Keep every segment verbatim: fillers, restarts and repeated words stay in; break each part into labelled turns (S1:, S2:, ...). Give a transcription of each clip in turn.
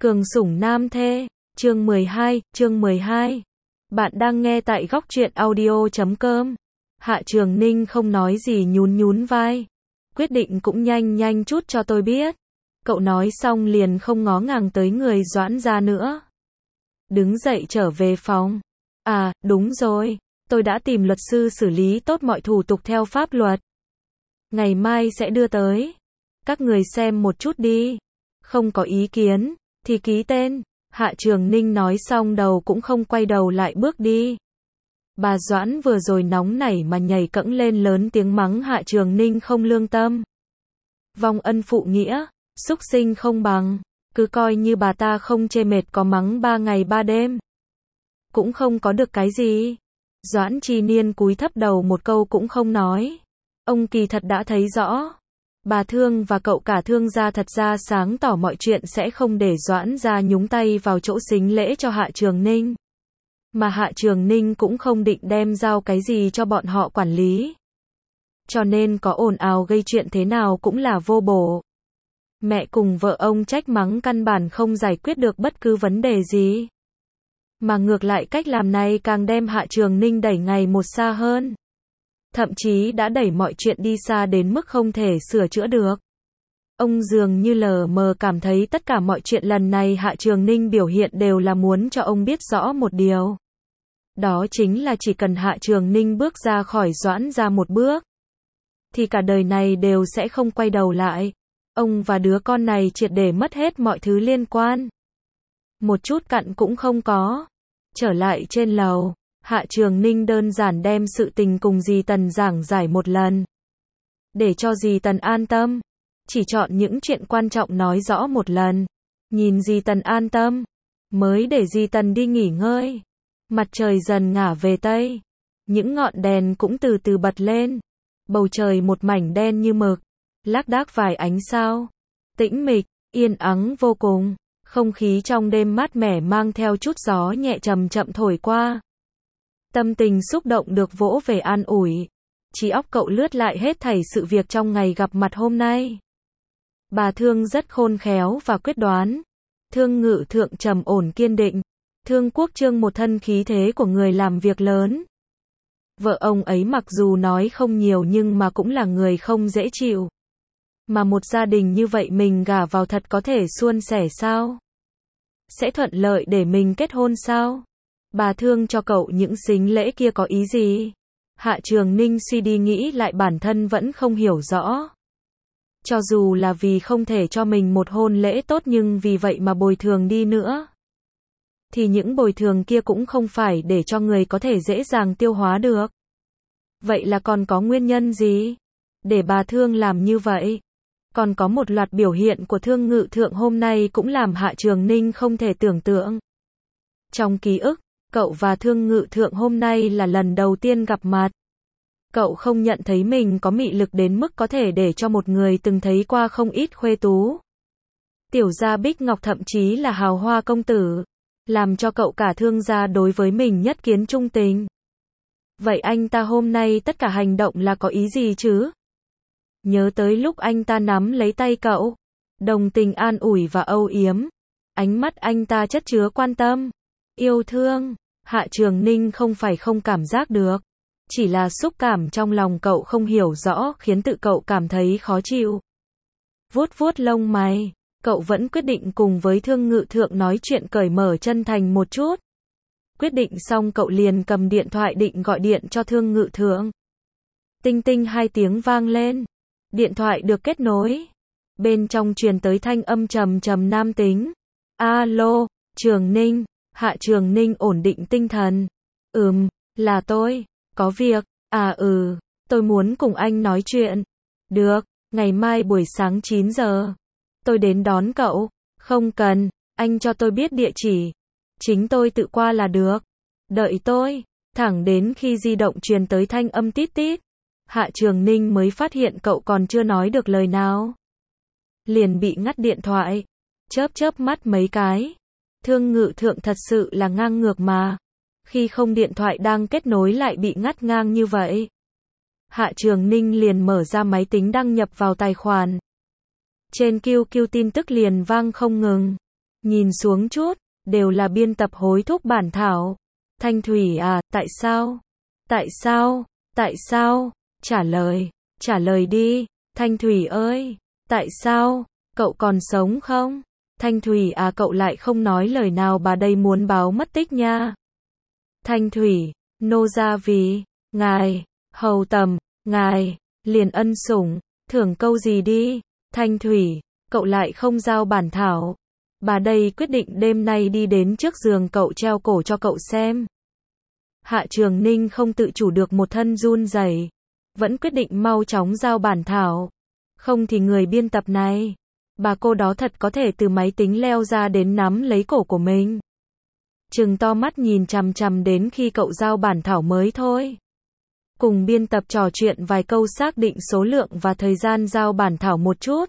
S1: Cường sủng nam thê, chương mười hai, chương mười hai. Bạn đang nghe tại góc truyện audio chấm com. Hạ Trường Ninh không nói gì nhún nhún vai. Quyết định cũng nhanh nhanh chút cho tôi biết. Cậu nói xong liền không ngó ngàng tới người Doãn gia nữa. Đứng dậy trở về phòng. À, đúng rồi. Tôi đã tìm luật sư xử lý tốt mọi thủ tục theo pháp luật. Ngày mai sẽ đưa tới. Các người xem một chút đi. Không có ý kiến thì ký tên. Hạ Trường Ninh nói xong đầu cũng không quay đầu lại bước đi. Bà Doãn vừa rồi nóng nảy mà nhảy cẫng lên lớn tiếng mắng Hạ Trường Ninh không lương tâm. Vong ân phụ nghĩa, súc sinh không bằng, cứ coi như bà ta không chê mệt có mắng ba ngày ba đêm. Cũng không có được cái gì. Doãn Chi Niên cúi thấp đầu một câu cũng không nói. Ông kỳ thật đã thấy rõ. Bà Thương và cậu cả Thương gia thật ra sáng tỏ mọi chuyện sẽ không để Doãn gia nhúng tay vào chỗ sính lễ cho Hạ Trường Ninh. Mà Hạ Trường Ninh cũng không định đem giao cái gì cho bọn họ quản lý. Cho nên có ồn ào gây chuyện thế nào cũng là vô bổ. Mẹ cùng vợ ông trách mắng căn bản không giải quyết được bất cứ vấn đề gì. Mà ngược lại cách làm này càng đem Hạ Trường Ninh đẩy ngày một xa hơn. Thậm chí đã đẩy mọi chuyện đi xa đến mức không thể sửa chữa được. Ông dường như lờ mờ cảm thấy tất cả mọi chuyện lần này Hạ Trường Ninh biểu hiện đều là muốn cho ông biết rõ một điều. Đó chính là chỉ cần Hạ Trường Ninh bước ra khỏi Doãn gia một bước, thì cả đời này đều sẽ không quay đầu lại. Ông và đứa con này triệt để mất hết mọi thứ liên quan. Một chút cặn cũng không có. Trở lại trên lầu. Hạ Trường Ninh đơn giản đem sự tình cùng dì Tần giảng giải một lần. Để cho dì Tần an tâm. Chỉ chọn những chuyện quan trọng nói rõ một lần. Nhìn dì Tần an tâm. Mới để dì Tần đi nghỉ ngơi. Mặt trời dần ngả về Tây. Những ngọn đèn cũng từ từ bật lên. Bầu trời một mảnh đen như mực. Lác đác vài ánh sao. Tĩnh mịch, yên ắng vô cùng. Không khí trong đêm mát mẻ mang theo chút gió nhẹ chậm chậm thổi qua. Tâm tình xúc động được vỗ về an ủi. Trí óc cậu lướt lại hết thảy sự việc trong ngày gặp mặt hôm nay. Bà Thương rất khôn khéo và quyết đoán. Thương Ngự Thượng trầm ổn kiên định. Thương Quốc Trương một thân khí thế của người làm việc lớn. Vợ ông ấy mặc dù nói không nhiều nhưng mà cũng là người không dễ chịu. Mà một gia đình như vậy mình gả vào thật có thể suôn sẻ sao? Sẽ thuận lợi để mình kết hôn sao? Bà Thương cho cậu những sính lễ kia có ý gì? Hạ Trường Ninh suy đi nghĩ lại bản thân vẫn không hiểu rõ. Cho dù là vì không thể cho mình một hôn lễ tốt nhưng vì vậy mà bồi thường đi nữa. Thì những bồi thường kia cũng không phải để cho người có thể dễ dàng tiêu hóa được. Vậy là còn có nguyên nhân gì? Để bà Thương làm như vậy. Còn có một loạt biểu hiện của Thương Ngự Thượng hôm nay cũng làm Hạ Trường Ninh không thể tưởng tượng. Trong ký ức, cậu và Thương Ngự Thượng hôm nay là lần đầu tiên gặp mặt. Cậu không nhận thấy mình có mị lực đến mức có thể để cho một người từng thấy qua không ít khuê tú. Tiểu gia Bích Ngọc thậm chí là hào hoa công tử. Làm cho cậu cả Thương gia đối với mình nhất kiến trung tình. Vậy anh ta hôm nay tất cả hành động là có ý gì chứ? Nhớ tới lúc anh ta nắm lấy tay cậu. Đồng tình an ủi và âu yếm. Ánh mắt anh ta chất chứa quan tâm. Yêu thương. Hạ Trường Ninh không phải không cảm giác được. Chỉ là xúc cảm trong lòng cậu không hiểu rõ khiến tự cậu cảm thấy khó chịu. Vuốt vuốt lông mày. Cậu vẫn quyết định cùng với Thương Ngự Thượng nói chuyện cởi mở chân thành một chút. Quyết định xong cậu liền cầm điện thoại định gọi điện cho Thương Ngự Thượng. Tinh tinh hai tiếng vang lên. Điện thoại được kết nối. Bên trong truyền tới thanh âm trầm trầm nam tính. Alo, Trường Ninh. Hạ Trường Ninh ổn định tinh thần. Ừm, là tôi. Có việc. À ừ, tôi muốn cùng anh nói chuyện. Được, ngày mai buổi sáng chín giờ. Tôi đến đón cậu. Không cần, anh cho tôi biết địa chỉ. Chính tôi tự qua là được. Đợi tôi. Thẳng đến khi di động truyền tới thanh âm tít tít. Hạ Trường Ninh mới phát hiện cậu còn chưa nói được lời nào. Liền bị ngắt điện thoại. Chớp chớp mắt mấy cái. Thương Ngự Thượng thật sự là ngang ngược mà. Khi không điện thoại đang kết nối lại bị ngắt ngang như vậy. Hạ Trường Ninh liền mở ra máy tính đăng nhập vào tài khoản. Trên Q Q tin tức liền vang không ngừng. Nhìn xuống chút, đều là biên tập hối thúc bản thảo. Thanh Thủy à, tại sao? Tại sao? Tại sao? Trả lời, trả lời đi. Thanh Thủy ơi, tại sao? Cậu còn sống không? Thanh Thủy à, cậu lại không nói lời nào, bà đây muốn báo mất tích nha. Thanh Thủy, nô gia vì, ngài, hầu tầm, ngài, liền ân sủng, thưởng câu gì đi. Thanh Thủy, cậu lại không giao bản thảo. Bà đây quyết định đêm nay đi đến trước giường cậu treo cổ cho cậu xem. Hạ Trường Ninh không tự chủ được một thân run rẩy, vẫn quyết định mau chóng giao bản thảo. Không thì người biên tập này, bà cô đó thật có thể từ máy tính leo ra đến nắm lấy cổ của mình. Trừng to mắt nhìn chằm chằm đến khi cậu giao bản thảo mới thôi. Cùng biên tập trò chuyện vài câu xác định số lượng và thời gian giao bản thảo một chút.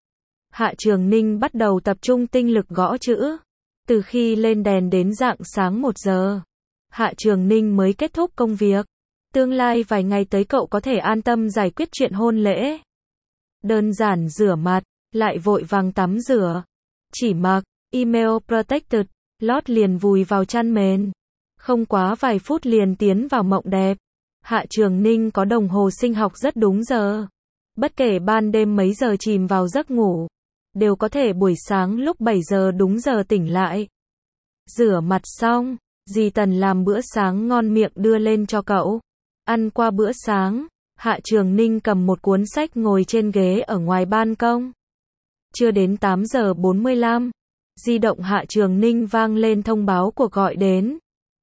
S1: Hạ Trường Ninh bắt đầu tập trung tinh lực gõ chữ. Từ khi lên đèn đến rạng sáng một giờ, Hạ Trường Ninh mới kết thúc công việc. Tương lai vài ngày tới cậu có thể an tâm giải quyết chuyện hôn lễ. Đơn giản rửa mặt, lại vội vàng tắm rửa. Chỉ mặc email protected, lót liền vùi vào chăn mền. Không quá vài phút liền tiến vào mộng đẹp. Hạ Trường Ninh có đồng hồ sinh học rất đúng giờ. Bất kể ban đêm mấy giờ chìm vào giấc ngủ, đều có thể buổi sáng lúc bảy giờ đúng giờ tỉnh lại. Rửa mặt xong, dì Tần làm bữa sáng ngon miệng đưa lên cho cậu. Ăn qua bữa sáng, Hạ Trường Ninh cầm một cuốn sách ngồi trên ghế ở ngoài ban công. Chưa đến tám giờ bốn mươi lăm, di động Hạ Trường Ninh vang lên thông báo cuộc gọi đến.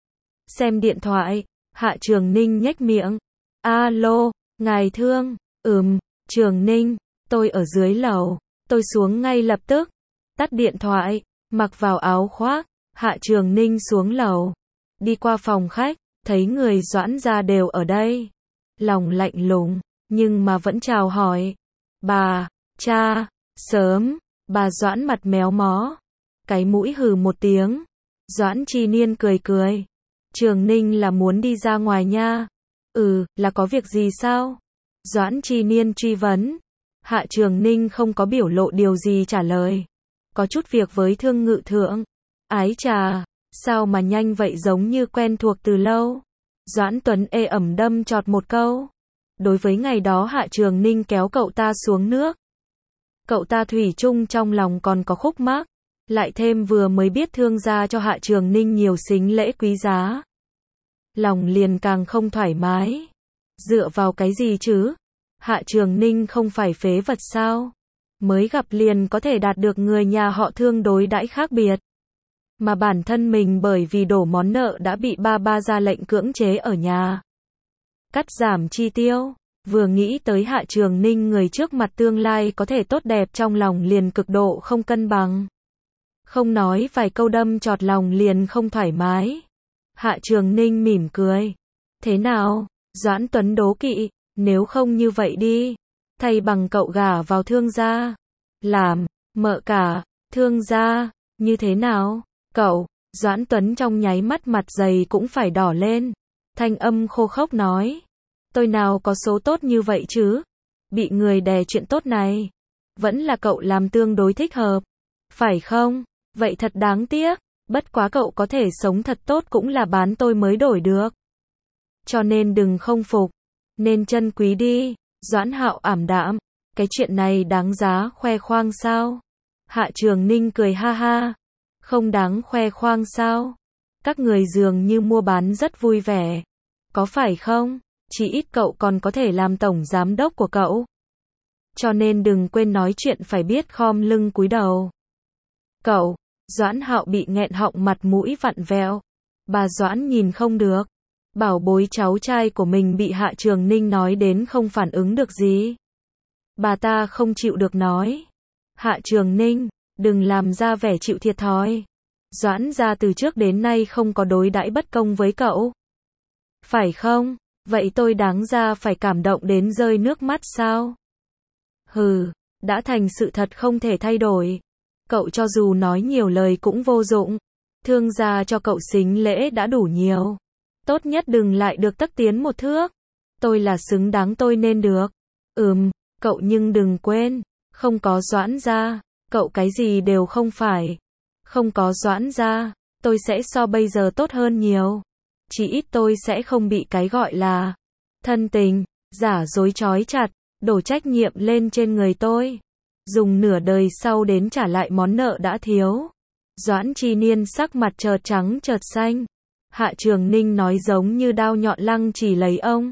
S1: Xem điện thoại, Hạ Trường Ninh nhếch miệng. Alo, ngài Thương, ừm, Trường Ninh, tôi ở dưới lầu, tôi xuống ngay lập tức. Tắt điện thoại, mặc vào áo khoác, Hạ Trường Ninh xuống lầu. Đi qua phòng khách, thấy người Doãn gia đều ở đây. Lòng lạnh lùng, nhưng mà vẫn chào hỏi. Bà, cha, sớm, bà Doãn mặt méo mó. Cái mũi hừ một tiếng. Doãn Chi Niên cười cười. Trường Ninh là muốn đi ra ngoài nha. Ừ, là có việc gì sao? Doãn Chi Niên truy vấn. Hạ Trường Ninh không có biểu lộ điều gì trả lời. Có chút việc với Thương Ngự Thượng. Ái chà, sao mà nhanh vậy, giống như quen thuộc từ lâu. Doãn Tuấn ê ẩm đâm chọt một câu. Đối với ngày đó Hạ Trường Ninh kéo cậu ta xuống nước. Cậu ta thủy chung trong lòng còn có khúc mắc. Lại thêm vừa mới biết Thương gia cho Hạ Trường Ninh nhiều sính lễ quý giá. Lòng liền càng không thoải mái. Dựa vào cái gì chứ? Hạ Trường Ninh không phải phế vật sao? Mới gặp liền có thể đạt được người nhà họ Thương đối đãi khác biệt. Mà bản thân mình bởi vì đổ món nợ đã bị ba ba ra lệnh cưỡng chế ở nhà. Cắt giảm chi tiêu. Vừa nghĩ tới Hạ Trường Ninh người trước mặt tương lai có thể tốt đẹp, trong lòng liền cực độ không cân bằng. Không nói vài câu đâm chọt lòng liền không thoải mái. Hạ Trường Ninh mỉm cười. Thế nào? Doãn Tuấn đố kỵ. Nếu không như vậy đi, thay bằng cậu gả vào Thương gia. Làm, mợ cả, Thương gia, như thế nào? Cậu, Doãn Tuấn trong nháy mắt mặt dày cũng phải đỏ lên. Thanh âm khô khốc nói. Tôi nào có số tốt như vậy chứ? Bị người đè chuyện tốt này. Vẫn là cậu làm tương đối thích hợp. Phải không? Vậy thật đáng tiếc. Bất quá cậu có thể sống thật tốt cũng là bán tôi mới đổi được. Cho nên đừng không phục. Nên trân quý đi. Doãn Hạo ảm đạm. Cái chuyện này đáng giá khoe khoang sao? Hạ Trường Ninh cười ha ha. Không đáng khoe khoang sao? Các người dường như mua bán rất vui vẻ. Có phải không? Chỉ ít cậu còn có thể làm tổng giám đốc của cậu. Cho nên đừng quên nói chuyện phải biết khom lưng cúi đầu. Cậu, Doãn Hạo bị nghẹn họng mặt mũi vặn vẹo. Bà Doãn nhìn không được. Bảo bối cháu trai của mình bị Hạ Trường Ninh nói đến không phản ứng được gì. Bà ta không chịu được nói. Hạ Trường Ninh, đừng làm ra vẻ chịu thiệt thòi. Doãn gia từ trước đến nay không có đối đãi bất công với cậu. Phải không? Vậy tôi đáng ra phải cảm động đến rơi nước mắt sao? Hừ, đã thành sự thật không thể thay đổi. Cậu cho dù nói nhiều lời cũng vô dụng. Thương gia cho cậu sính lễ đã đủ nhiều. Tốt nhất đừng lại được tấc tiến một thước. Tôi là xứng đáng tôi nên được. Ừm, cậu nhưng đừng quên, không có Doãn gia, cậu cái gì đều không phải. Không có Doãn gia, tôi sẽ so bây giờ tốt hơn nhiều. Chỉ ít tôi sẽ không bị cái gọi là thân tình, giả dối trói chặt, đổ trách nhiệm lên trên người tôi. Dùng nửa đời sau đến trả lại món nợ đã thiếu. Doãn Chi Niên sắc mặt chợt trắng chợt xanh. Hạ Trường Ninh nói giống như đao nhọn lăng chỉ lấy ông.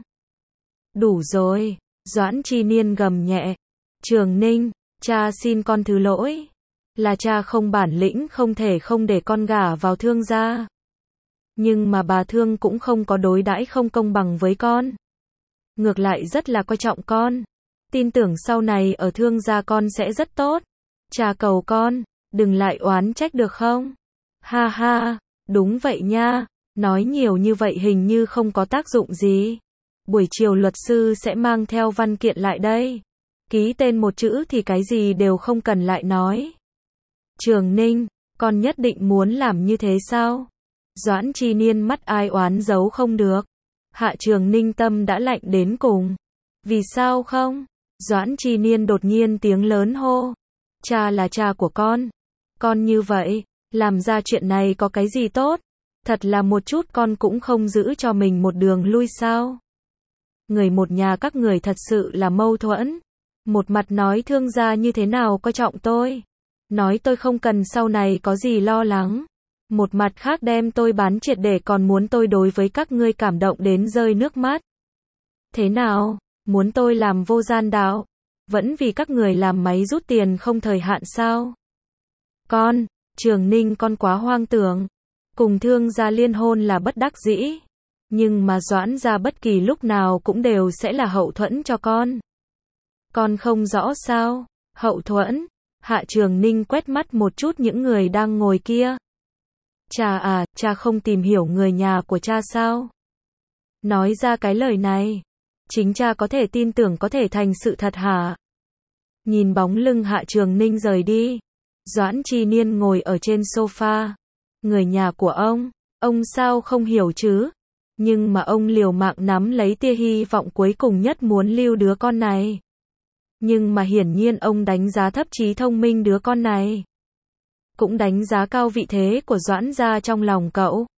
S1: Đủ rồi, Doãn Chi Niên gầm nhẹ. Trường Ninh, cha xin con thứ lỗi. Là cha không bản lĩnh không thể không để con gả vào Thương gia. Nhưng mà bà Thương cũng không có đối đãi không công bằng với con. Ngược lại rất là coi trọng con. Tin tưởng sau này ở Thương gia con sẽ rất tốt. Cha cầu con, đừng lại oán trách được không? Ha ha, đúng vậy nha, nói nhiều như vậy hình như không có tác dụng gì. Buổi chiều luật sư sẽ mang theo văn kiện lại đây. Ký tên một chữ thì cái gì đều không cần lại nói. Trường Ninh, con nhất định muốn làm như thế sao? Doãn Chi Niên mắt ai oán giấu không được. Hạ Trường Ninh tâm đã lạnh đến cùng. Vì sao không? Doãn Chi Niên đột nhiên tiếng lớn hô. Cha là cha của con. Con như vậy, làm ra chuyện này có cái gì tốt? Thật là một chút con cũng không giữ cho mình một đường lui sao? Người một nhà các người thật sự là mâu thuẫn. Một mặt nói Thương gia như thế nào coi trọng tôi. Nói tôi không cần sau này có gì lo lắng. Một mặt khác đem tôi bán triệt để còn muốn tôi đối với các ngươi cảm động đến rơi nước mắt. Thế nào? Muốn tôi làm vô gian đạo? Vẫn vì các người làm máy rút tiền không thời hạn sao? Con, Trường Ninh con quá hoang tưởng. Cùng Thương gia liên hôn là bất đắc dĩ. Nhưng mà Doãn gia bất kỳ lúc nào cũng đều sẽ là hậu thuẫn cho con. Con không rõ sao? Hậu thuẫn? Hạ Trường Ninh quét mắt một chút những người đang ngồi kia. Cha à, cha không tìm hiểu người nhà của cha sao? Nói ra cái lời này. Chính cha có thể tin tưởng có thể thành sự thật hả? Nhìn bóng lưng Hạ Trường Ninh rời đi. Doãn Chi Niên ngồi ở trên sofa. Người nhà của ông, ông sao không hiểu chứ? Nhưng mà ông liều mạng nắm lấy tia hy vọng cuối cùng nhất muốn lưu đứa con này. Nhưng mà hiển nhiên ông đánh giá thấp trí thông minh đứa con này. Cũng đánh giá cao vị thế của Doãn gia trong lòng cậu.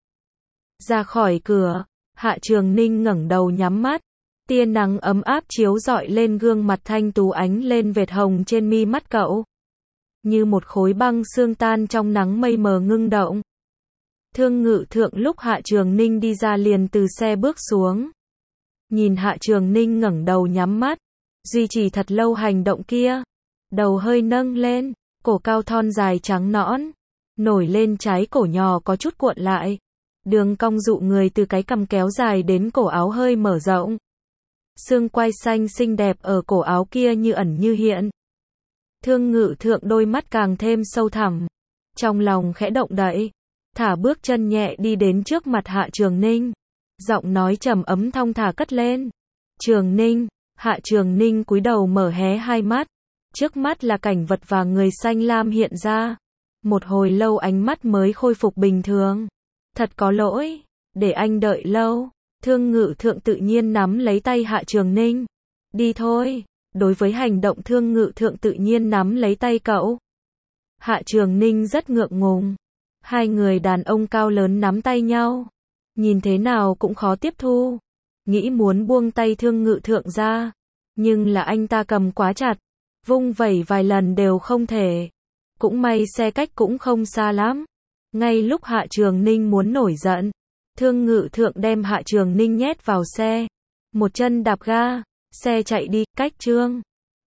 S1: Ra khỏi cửa, Hạ Trường Ninh ngẩng đầu nhắm mắt. Tia nắng ấm áp chiếu rọi lên gương mặt thanh tú ánh lên vệt hồng trên mi mắt cậu. Như một khối băng xương tan trong nắng mây mờ ngưng động. Thương Ngự Thượng lúc Hạ Trường Ninh đi ra liền từ xe bước xuống. Nhìn Hạ Trường Ninh ngẩng đầu nhắm mắt. Duy trì thật lâu hành động kia. Đầu hơi nâng lên. Cổ cao thon dài trắng nõn. Nổi lên trái cổ nhỏ có chút cuộn lại. Đường cong dụ người từ cái cằm kéo dài đến cổ áo hơi mở rộng. Xương quai xanh xinh đẹp ở cổ áo kia như ẩn như hiện. Thương Ngự Thượng đôi mắt càng thêm sâu thẳm. Trong lòng khẽ động đậy. Thả bước chân nhẹ đi đến trước mặt Hạ Trường Ninh. Giọng nói trầm ấm thong thả cất lên. Trường Ninh. Hạ Trường Ninh cúi đầu mở hé hai mắt. Trước mắt là cảnh vật và người xanh lam hiện ra. Một hồi lâu ánh mắt mới khôi phục bình thường. Thật có lỗi, để anh đợi lâu. Thương Ngự Thượng tự nhiên nắm lấy tay Hạ Trường Ninh. Đi thôi. Đối với hành động Thương Ngự Thượng tự nhiên nắm lấy tay cậu. Hạ Trường Ninh rất ngượng ngùng. Hai người đàn ông cao lớn nắm tay nhau. Nhìn thế nào cũng khó tiếp thu. Nghĩ muốn buông tay Thương Ngự Thượng ra. Nhưng là anh ta cầm quá chặt. Vung vẩy vài lần đều không thể. Cũng may xe cách cũng không xa lắm. Ngay lúc Hạ Trường Ninh muốn nổi giận. Thương Ngự Thượng đem Hạ Trường Ninh nhét vào xe. Một chân đạp ga. Xe chạy đi, cách Trương